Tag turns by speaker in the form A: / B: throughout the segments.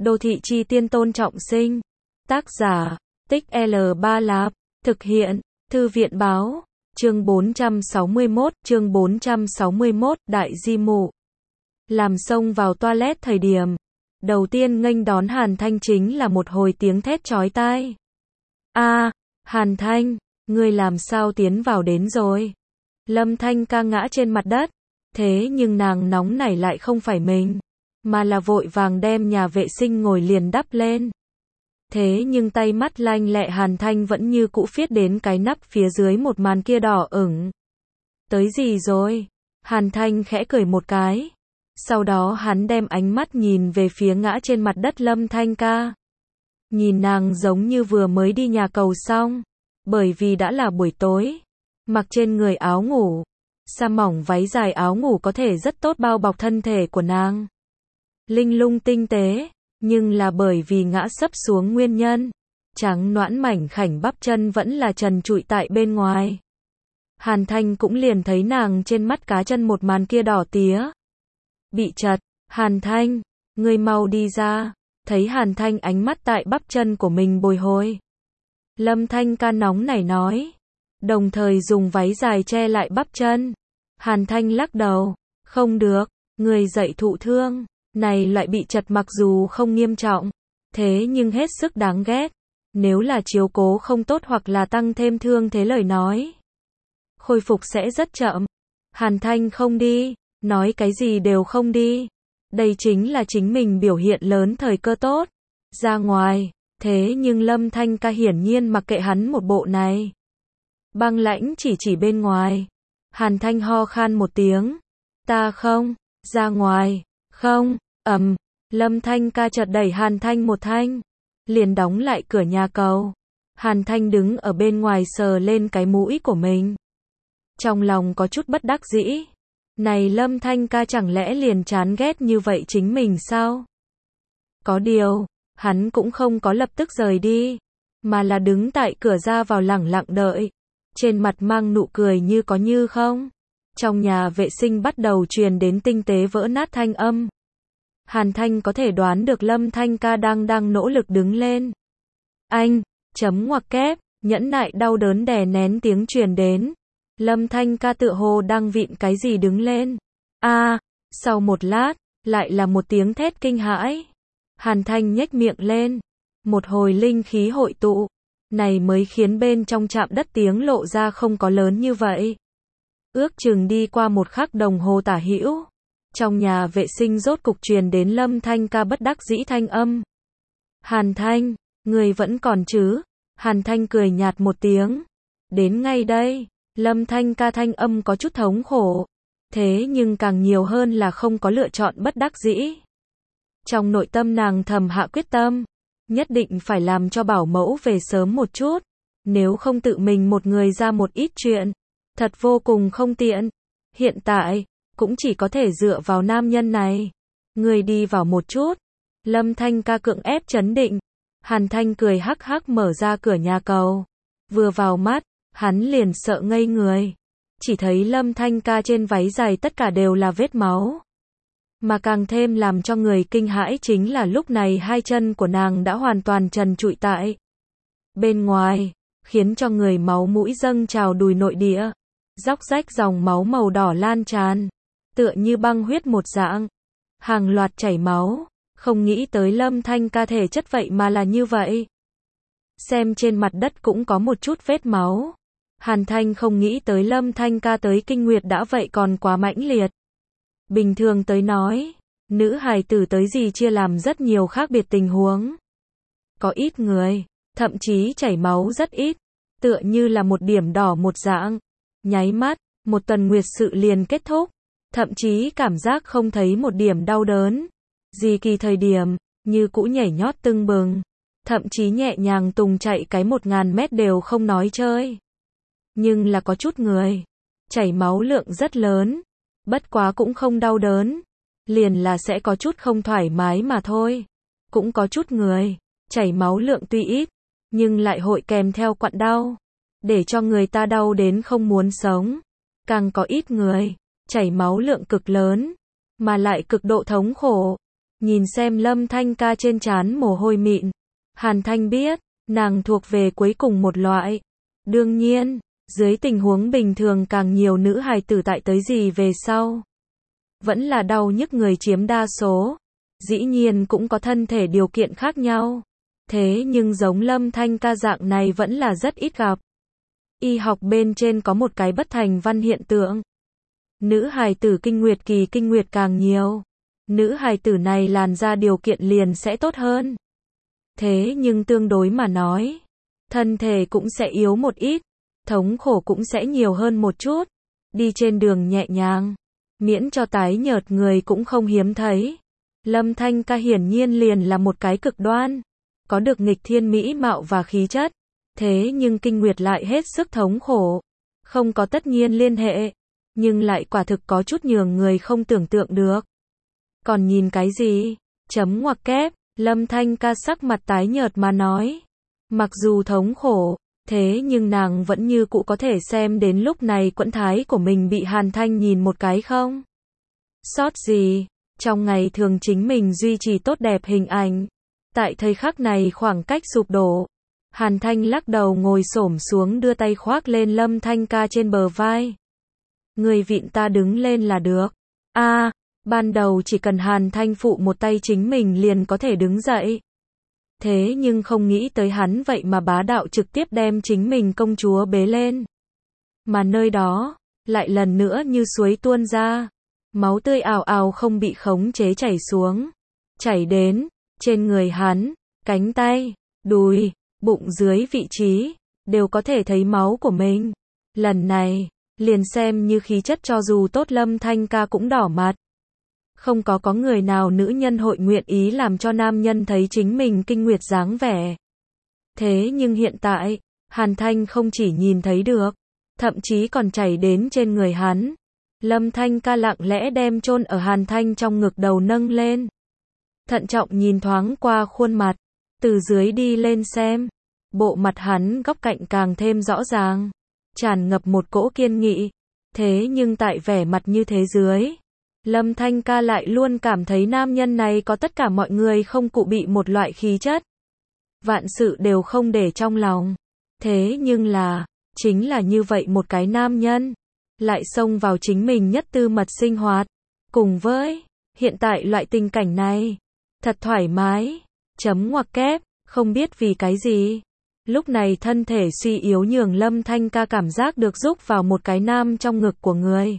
A: Đô thị chi tiên Tôn Trọng Sinh. Tác giả, Tích L3 Lạp. Thực hiện, Thư viện báo. Chương 461, Đại Di Mụ. Làm xông vào toilet thời điểm đầu tiên nghênh đón Hàn Thanh chính là một hồi tiếng thét chói tai. A, Hàn Thanh, ngươi làm sao tiến vào đến rồi? Lâm Thanh ca ngã trên mặt đất, thế nhưng nàng nóng nảy lại không phải mình, mà là vội vàng đem nhà vệ sinh ngồi liền đắp lên. Thế nhưng tay mắt lanh lẹ Hàn Thanh vẫn như cũ phiết đến cái nắp phía dưới một màn kia đỏ ửng. Tới gì rồi? Hàn Thanh khẽ cười một cái. Sau đó hắn đem ánh mắt nhìn về phía ngã trên mặt đất Lâm Thanh ca. Nhìn nàng giống như vừa mới đi nhà cầu xong, bởi vì đã là buổi tối, mặc trên người áo ngủ, sa mỏng váy dài áo ngủ có thể rất tốt bao bọc thân thể của nàng. Linh lung tinh tế, nhưng là bởi vì ngã sấp xuống nguyên nhân, trắng nõn mảnh khảnh bắp chân vẫn là trần trụi tại bên ngoài. Hàn Thanh cũng liền thấy nàng trên mắt cá chân một màn kia đỏ tía. Bị chật, Hàn Thanh, ngươi mau đi ra. Thấy Hàn Thanh ánh mắt tại bắp chân của mình bồi hồi. Lâm Thanh ca nóng nảy nói, đồng thời dùng váy dài che lại bắp chân. Hàn Thanh lắc đầu, không được, người dậy thụ thương, này loại bị chật mặc dù không nghiêm trọng, thế nhưng hết sức đáng ghét. Nếu là chiếu cố không tốt hoặc là tăng thêm thương thế lời nói, khôi phục sẽ rất chậm. Hàn Thanh không đi, nói cái gì đều không đi. Đây chính là chính mình biểu hiện lớn thời cơ tốt. Ra ngoài, thế nhưng Lâm Thanh ca hiển nhiên mặc kệ hắn một bộ này. Băng lãnh chỉ bên ngoài. Hàn Thanh ho khan một tiếng. Ta không, ra ngoài, không, Lâm Thanh ca chợt đẩy Hàn Thanh một thanh. Liền đóng lại cửa nhà cầu. Hàn Thanh đứng ở bên ngoài sờ lên cái mũi của mình. Trong lòng có chút bất đắc dĩ. Này Lâm Thanh ca chẳng lẽ liền chán ghét như vậy chính mình sao? Có điều, hắn cũng không có lập tức rời đi, mà là đứng tại cửa ra vào lẳng lặng đợi, trên mặt mang nụ cười như có như không. Trong nhà vệ sinh bắt đầu truyền đến tinh tế vỡ nát thanh âm. Hàn Thanh có thể đoán được Lâm Thanh ca đang nỗ lực đứng lên. Anh, ngoặc kép, nhẫn nại đau đớn đè nén tiếng truyền đến. Lâm Thanh ca tựa hồ đang vịn cái gì đứng lên. Sau một lát, lại là một tiếng thét kinh hãi. Hàn Thanh nhếch miệng lên. Một hồi linh khí hội tụ. Này mới khiến bên trong chạm đất tiếng lộ ra không có lớn như vậy. Ước chừng đi qua một khắc đồng hồ tả hữu. Trong nhà vệ sinh rốt cục truyền đến Lâm Thanh ca bất đắc dĩ thanh âm. Hàn Thanh, người vẫn còn chứ? Hàn Thanh cười nhạt một tiếng. Đến ngay đây. Lâm Thanh ca thanh âm có chút thống khổ, thế nhưng càng nhiều hơn là không có lựa chọn bất đắc dĩ. Trong nội tâm nàng thầm hạ quyết tâm, nhất định phải làm cho bảo mẫu về sớm một chút, nếu không tự mình một người ra một ít chuyện, thật vô cùng không tiện. Hiện tại, cũng chỉ có thể dựa vào nam nhân này. Người đi vào một chút. Lâm Thanh ca cưỡng ép trấn định. Hàn Thanh cười hắc hắc mở ra cửa nhà cầu. Vừa vào mắt, hắn liền sợ ngây người. Chỉ thấy Lâm Thanh ca trên váy dài tất cả đều là vết máu. Mà càng thêm làm cho người kinh hãi chính là lúc này hai chân của nàng đã hoàn toàn trần trụi tại bên ngoài, khiến cho người máu mũi dâng trào đùi nội địa. Róc rách dòng máu màu đỏ lan tràn, tựa như băng huyết một dạng. Hàng loạt chảy máu, không nghĩ tới Lâm Thanh ca thể chất vậy mà là như vậy. Xem trên mặt đất cũng có một chút vết máu. Hàn Thanh không nghĩ tới Lâm Thanh ca tới kinh nguyệt đã vậy còn quá mãnh liệt. Bình thường tới nói, nữ hài tử tới gì chia làm rất nhiều khác biệt tình huống. Có ít người, thậm chí chảy máu rất ít, tựa như là một điểm đỏ một dạng. Nháy mắt, một tuần nguyệt sự liền kết thúc, thậm chí cảm giác không thấy một điểm đau đớn. Gì kỳ thời điểm, như cũ nhảy nhót tưng bừng, thậm chí nhẹ nhàng tùng chạy cái 1000 mét đều không nói chơi. Nhưng là có chút người, chảy máu lượng rất lớn, bất quá cũng không đau đớn, liền là sẽ có chút không thoải mái mà thôi. Cũng có chút người, chảy máu lượng tuy ít, nhưng lại hội kèm theo quặn đau, để cho người ta đau đến không muốn sống. Càng có ít người, chảy máu lượng cực lớn, mà lại cực độ thống khổ, Nhìn xem Lâm Thanh Ca trên trán mồ hôi mịn, Hàn Thanh biết, nàng thuộc về cuối cùng một loại. Đương nhiên, dưới tình huống bình thường càng nhiều nữ hài tử tại tới gì về sau, vẫn là đau nhức người chiếm đa số. Dĩ nhiên cũng có thân thể điều kiện khác nhau. Thế nhưng giống Lâm Thanh Ca dạng này vẫn là rất ít gặp. Y học bên trên có một cái bất thành văn hiện tượng. Nữ hài tử kinh nguyệt kỳ kinh nguyệt càng nhiều, nữ hài tử này làn da điều kiện liền sẽ tốt hơn. Thế nhưng tương đối mà nói, thân thể cũng sẽ yếu một ít, thống khổ cũng sẽ nhiều hơn một chút. Đi trên đường nhẹ nhàng, miễn cho tái nhợt người cũng không hiếm thấy. Lâm Thanh Ca hiển nhiên liền là một cái cực đoan, có được nghịch thiên mỹ mạo và khí chất, thế nhưng kinh nguyệt lại hết sức thống khổ, không có tất nhiên liên hệ, nhưng lại quả thực có chút nhường người không tưởng tượng được. Còn nhìn cái gì? Chấm ngoặc kép, Lâm Thanh Ca sắc mặt tái nhợt mà nói. Mặc dù thống khổ, thế nhưng nàng vẫn như cũ có thể xem đến lúc này quẫn thái của mình bị Hàn Thanh nhìn một cái không sót gì. Trong ngày thường chính mình duy trì tốt đẹp hình ảnh, tại thời khắc này khoảng cách sụp đổ. Hàn Thanh lắc đầu ngồi xổm xuống đưa tay khoác lên Lâm Thanh Ca trên bờ vai. Người vịn ta đứng lên là được. Ban đầu chỉ cần Hàn Thanh phụ một tay chính mình liền có thể đứng dậy. Thế nhưng không nghĩ tới hắn vậy mà bá đạo trực tiếp đem chính mình công chúa bế lên. Mà nơi đó, lại lần nữa như suối tuôn ra. Máu tươi ào ào không bị khống chế chảy xuống. Chảy đến, trên người hắn, cánh tay, đùi, bụng dưới vị trí, đều có thể thấy máu của mình. Lần này, liền xem như khí chất cho dù tốt Lâm Thanh Ca cũng đỏ mặt. Không có người nào nữ nhân hội nguyện ý làm cho nam nhân thấy chính mình kinh nguyệt dáng vẻ. Thế nhưng hiện tại, Hàn Thanh không chỉ nhìn thấy được, thậm chí còn chảy đến trên người hắn. Lâm Thanh Ca lặng lẽ đem chôn ở Hàn Thanh trong ngực đầu nâng lên. Thận trọng nhìn thoáng qua khuôn mặt, từ dưới đi lên xem. Bộ mặt hắn góc cạnh càng thêm rõ ràng, tràn ngập một cỗ kiên nghị. Thế nhưng tại vẻ mặt như thế dưới, Lâm Thanh Ca lại luôn cảm thấy nam nhân này có tất cả mọi người không cụ bị một loại khí chất. Vạn sự đều không để trong lòng. Thế nhưng là, chính là như vậy một cái nam nhân, lại xông vào chính mình nhất tư mật sinh hoạt. Cùng với, hiện tại loại tình cảnh này, thật thoải mái. Chấm ngoặc kép, không biết vì cái gì. Lúc này thân thể suy yếu nhường Lâm Thanh Ca cảm giác được rúc vào một cái nam trong ngực của người.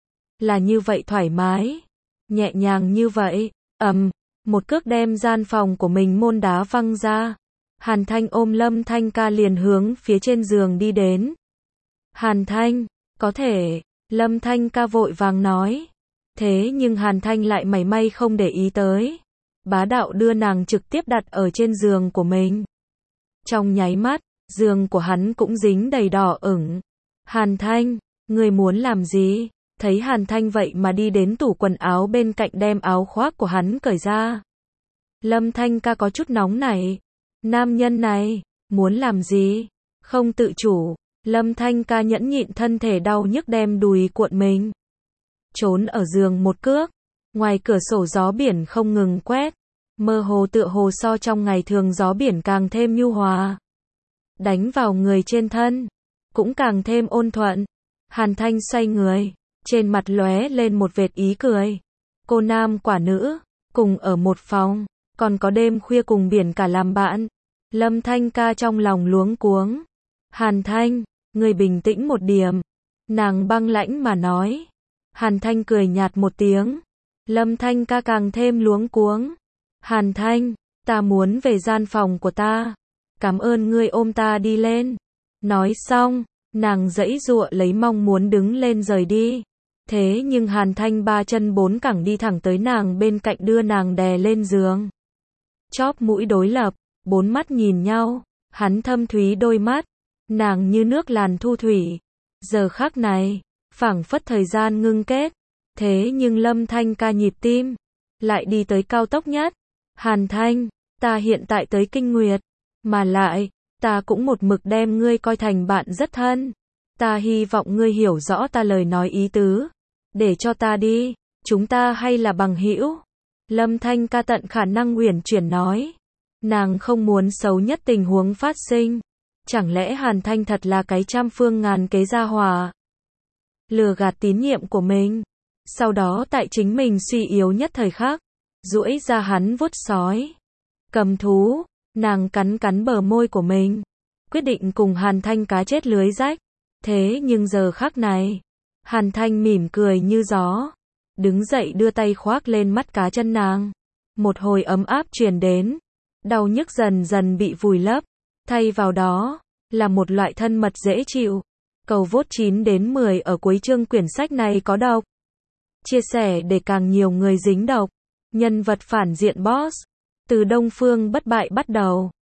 A: Là như vậy thoải mái, nhẹ nhàng như vậy, một cước đem gian phòng của mình môn đá văng ra. Hàn Thanh ôm Lâm Thanh Ca liền hướng phía trên giường đi đến. Hàn Thanh, có thể, Lâm Thanh Ca vội vàng nói. Thế nhưng Hàn Thanh lại mảy may không để ý tới. Bá đạo đưa nàng trực tiếp đặt ở trên giường của mình. Trong nháy mắt, giường của hắn cũng dính đầy đỏ ửng. Hàn Thanh, người muốn làm gì? Thấy Hàn Thanh vậy mà đi đến tủ quần áo bên cạnh đem áo khoác của hắn cởi ra. Lâm Thanh Ca có chút nóng nảy. Nam nhân này, muốn làm gì? Không tự chủ. Lâm Thanh Ca nhẫn nhịn thân thể đau nhức đem đùi cuộn mình. Trốn ở giường một cước. Ngoài cửa sổ gió biển không ngừng quét. Mơ hồ tựa hồ so trong ngày thường gió biển càng thêm nhu hòa. Đánh vào người trên thân. Cũng càng thêm ôn thuận. Hàn Thanh xoay người. Trên mặt lóe lên một vệt ý cười. Cô nam quả nữ, cùng ở một phòng, còn có đêm khuya cùng biển cả làm bạn. Lâm Thanh Ca trong lòng luống cuống. Hàn Thanh, người bình tĩnh một điểm. Nàng băng lãnh mà nói. Hàn Thanh cười nhạt một tiếng. Lâm Thanh Ca càng thêm luống cuống. Hàn Thanh, ta muốn về gian phòng của ta. Cảm ơn ngươi ôm ta đi lên. Nói xong, nàng giãy giụa lấy mong muốn đứng lên rời đi. Thế nhưng Hàn Thanh ba chân bốn cẳng đi thẳng tới nàng bên cạnh đưa nàng đè lên giường. Chóp mũi đối lập, bốn mắt nhìn nhau, hắn thâm thúy đôi mắt, nàng như nước làn thu thủy. Giờ khắc này, phảng phất thời gian ngưng kết. Thế nhưng Lâm Thanh Ca nhịp tim, lại đi tới cao tốc nhất. Hàn Thanh, ta hiện tại tới kinh nguyệt, mà lại, ta cũng một mực đem ngươi coi thành bạn rất thân. Ta hy vọng ngươi hiểu rõ ta lời nói ý tứ. Để cho ta đi, chúng ta hay là bằng hữu. Lâm Thanh ca tận khả năng uyển chuyển nói. Nàng không muốn xấu nhất tình huống phát sinh. Chẳng lẽ Hàn Thanh thật là cái trăm phương ngàn kế gia hỏa, lừa gạt tín nhiệm của mình, sau đó tại chính mình suy yếu nhất thời khắc, duỗi ra hắn vuốt sói. Cầm thú, nàng cắn cắn bờ môi của mình, quyết định cùng Hàn Thanh cá chết lưới rách. Thế nhưng giờ khắc này, Hàn Thanh mỉm cười như gió, đứng dậy đưa tay khoác lên mắt cá chân nàng. Một hồi ấm áp truyền đến, đau nhức dần dần bị vùi lấp, thay vào đó là một loại thân mật dễ chịu. Cầu vote 9 đến 10 ở cuối chương quyển sách này có độc. Chia sẻ để càng nhiều người dính độc. Nhân vật phản diện boss, từ Đông Phương bất bại bắt đầu.